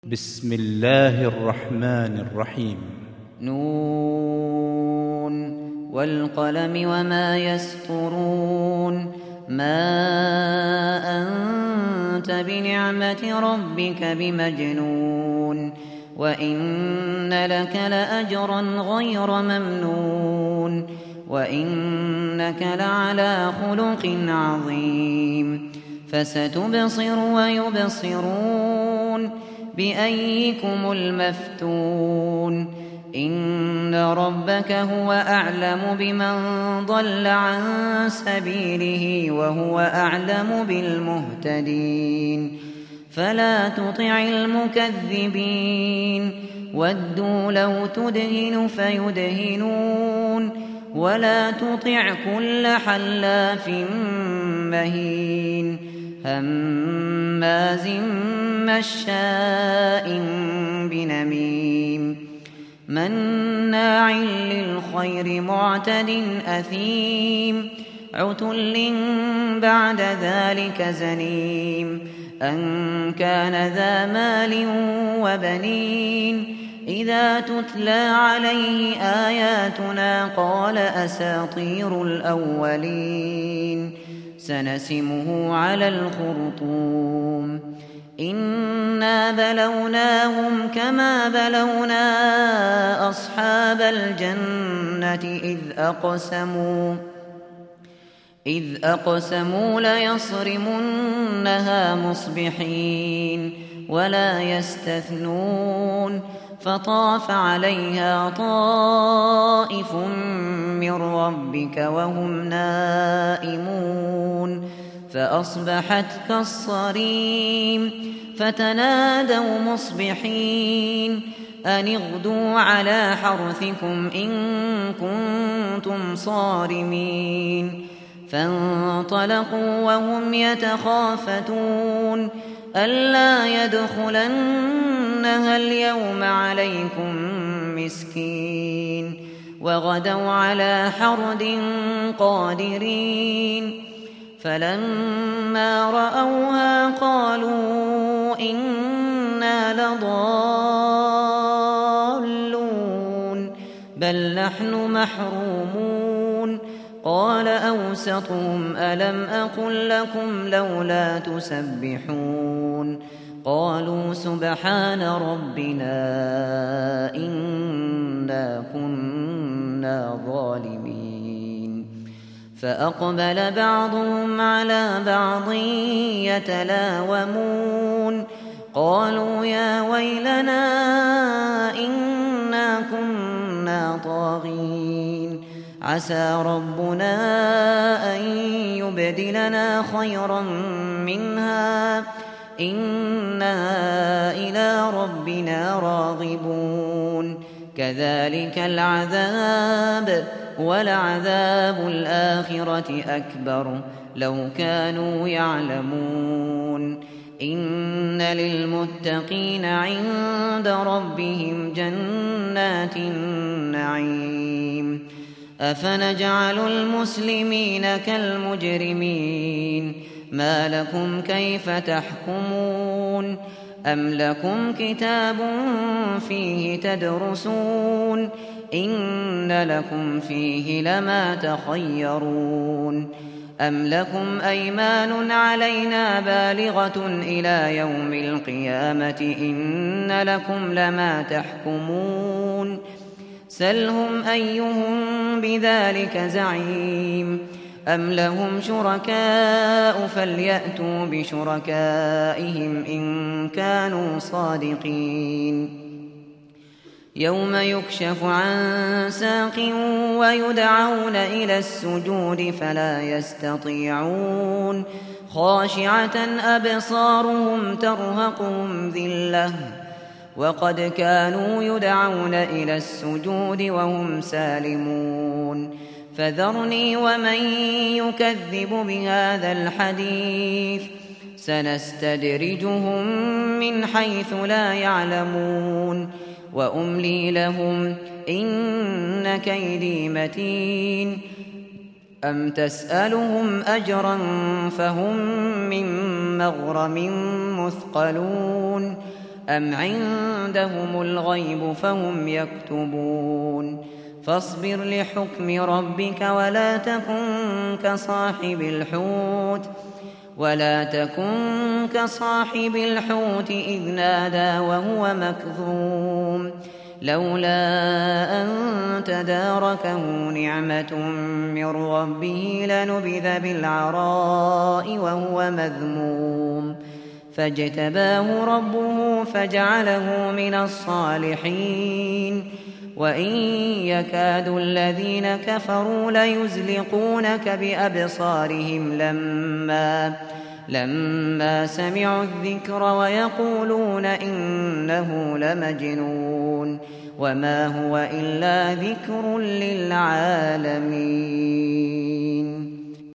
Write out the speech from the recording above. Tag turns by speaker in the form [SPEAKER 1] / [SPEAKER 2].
[SPEAKER 1] بسم الله الرحمن الرحيم.
[SPEAKER 2] نون والقلم وما يسطرون. ما أنت بنعمة ربك بمجنون وإن لك لأجرا غير ممنون وإنك لعلى خلق عظيم. فستبصر ويبصرون بأيكم المفتون. إن ربك هو أعلم بمن ضل عن سبيله وهو أعلم بالمهتدين. فلا تطع المكذبين ودوا لو تدهن فيدهنون ولا تطع كل حلاف مهين هماز مشاء بنميم مناع للخير معتد أثيم عتل بعد ذلك زنيم أن كان ذا مال وبنين إذا تتلى عليه آياتنا قال أساطير الأولين سنسمه على الخرطوم. إنا بلوناهم كما بلونا أصحاب الجنة إذ أقسموا ليصرمنها مصبحين ولا يستثنون. فطاف عليها طائف من ربك وهم نائمون فأصبحت كالصريم. فتنادوا مصبحين أن اغدوا على حرثكم إن كنتم صارمين. فانطلقوا وهم يتخافتون ألا يدخلنها اليوم عليكم مسكين وغدوا على حرد قادرين. فلما رأوها قالوا إنا لضالون بل نحن محرومون. قال أوسطهم ألم أقل لكم لولا تسبحون قالوا سبحان ربنا إنا كنا ظالمين. فأقبل بعضهم على بعض يتلاومون قالوا يا ويلنا إنا كنا طاغين عسى ربنا أن يبدلنا خيرا منها إنا إلى ربنا راغبون. كذلك العذاب ولعذاب الآخرة أكبر لو كانوا يعلمون. إن للمتقين عند ربهم جنات النعيم. أفنجعل المسلمين كالمجرمين ما لكم كيف تحكمون أم لكم كتاب فيه تدرسون إن لكم فيه لما تخيرون أم لكم أيمان علينا بالغة إلى يوم القيامة إن لكم لما تحكمون سلهم أيهم بذلك زعيم أم لهم شركاء فليأتوا بشركائهم إن كانوا صادقين. يوم يكشف عن ساق ويدعون إلى السجود فلا يستطيعون خاشعة أبصارهم ترهقهم ذلة وقد كانوا يدعون إلى السجود وهم سالمون. فذرني ومن يكذب بهذا الحديث سنستدرجهم من حيث لا يعلمون وأملي لهم إن كيدي متين. أم تسألهم أجرا فهم من مغرم مثقلون أم عندهم الغيب فهم يكتبون فاصبر لحكم ربك ولا تكن كصاحب الحوت إذ نادى وهو مكظوم لولا أن تداركه نعمة من ربه لنبذ بالعراء وهو مذموم فاجتباه ربه فجعله من الصالحين وإن يكاد الذين كفروا ليزلقونك بأبصارهم لما سمعوا الذكر ويقولون إنه لمجنون وما هو إلا ذكر للعالمين.